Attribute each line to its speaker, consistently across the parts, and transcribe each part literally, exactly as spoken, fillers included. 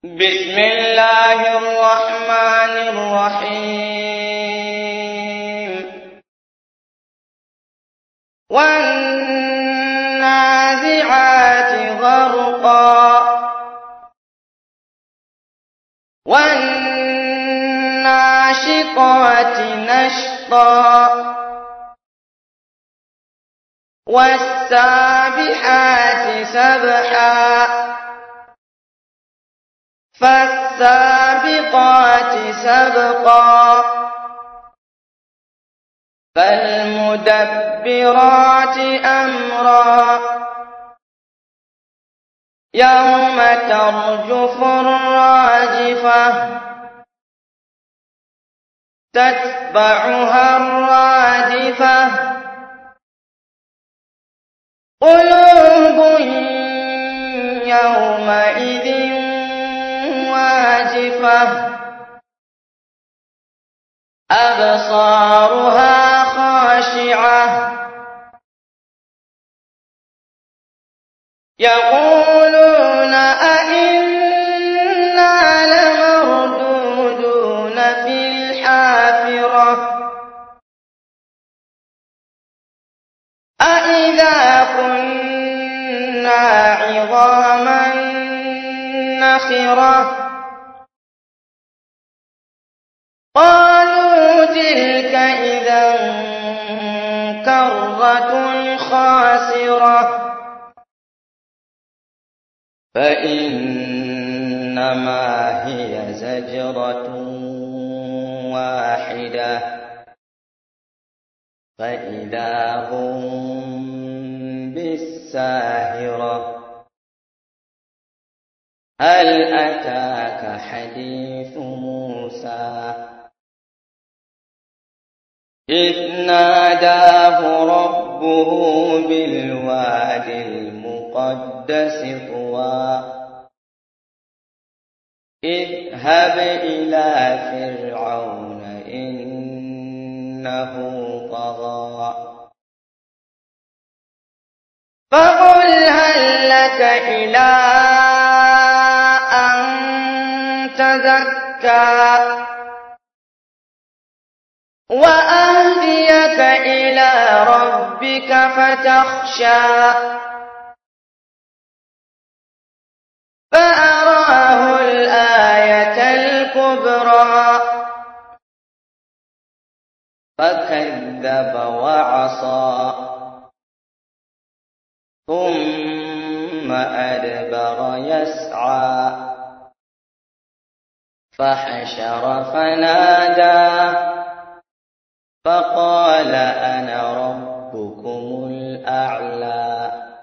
Speaker 1: بسم الله الرحمن الرحيم والنازعات غرقا والناشطات نشطا والسابحات سبحا فالسابقات سبقا فالمدبرات أمرا يوم ترجف الراجفة تتبعها الرادفة قلوب يومئذ واجفة أبصارها خاشعة يقولون أئنا لمردودون في الحافرة أئذا كنا عظاما نخرة قالوا تلك إذا كرة خاسرة فإنما هي زجرة واحدة فإذا هم بالساهرة هل أتاك حديث موسى إذ ناداه ربه بالواد المقدس طوى اذهب إلى فرعون إنه طغى فقل هل لك إلى أن تزكى وأهديك إلى ربك فتخشى فأراه الآية الكبرى فكذب وعصى ثم أدبر يسعى فحشر فنادى فقال أنا ربكم الأعلى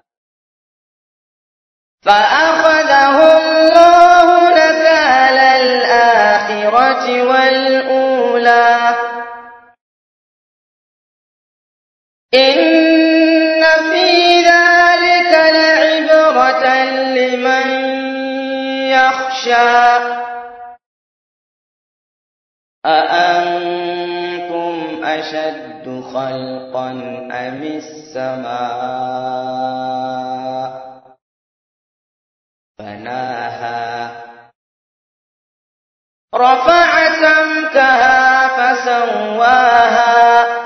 Speaker 1: فأخذه الله نكال الآخرة والأولى إن في ذلك لعبرة لمن يخشى أأنتم أشد خلقا أم السماء بناها رفع سمكها فسواها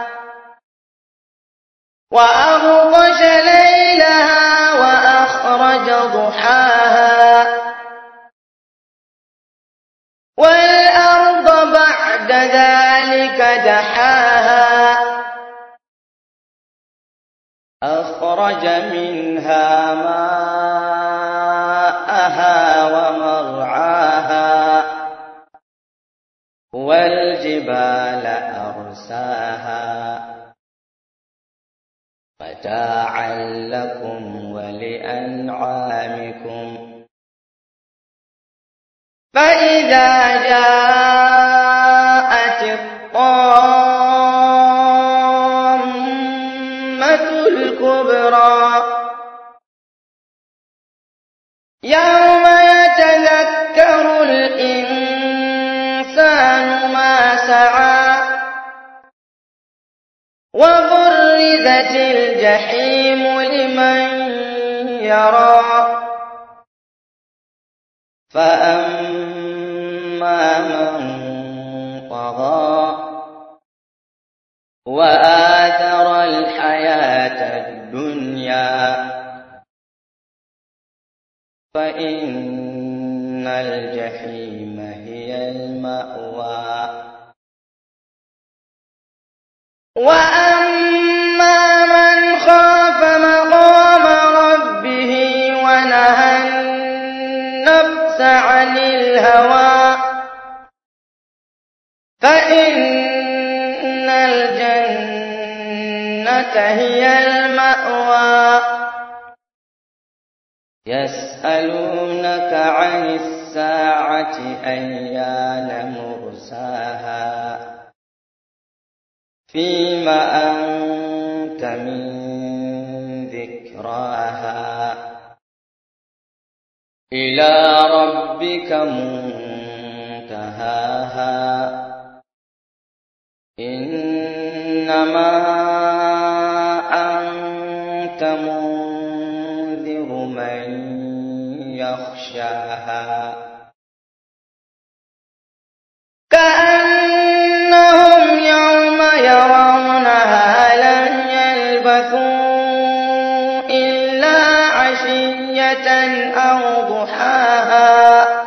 Speaker 1: وأغطش ليلها وأخرج ضحاها والأرض بعد ذلك دحاها أخرج منها ماءها ومرعاها والجبال أرساها متاعا لكم ولأنعامكم فإذا جاءت الطامة الكبرى يوم يتذكر الإنسان ما سعى وبرزت الجحيم لمن يرى فأما من طغى وآثر الحياة الدنيا فإن الجحيم هي المأوى وأما من خاف مقام ربه ونهى النفس عن الهوى فإن الجنة هي المأوى يسألونك عن الساعة أيان مرساها فيم أنت من ذكراها إلى ربك منتهاها إنما أنت منذر من يخشاها كأنهم يوم يرونها لم يلبثوا إلا عشية أو ضحاها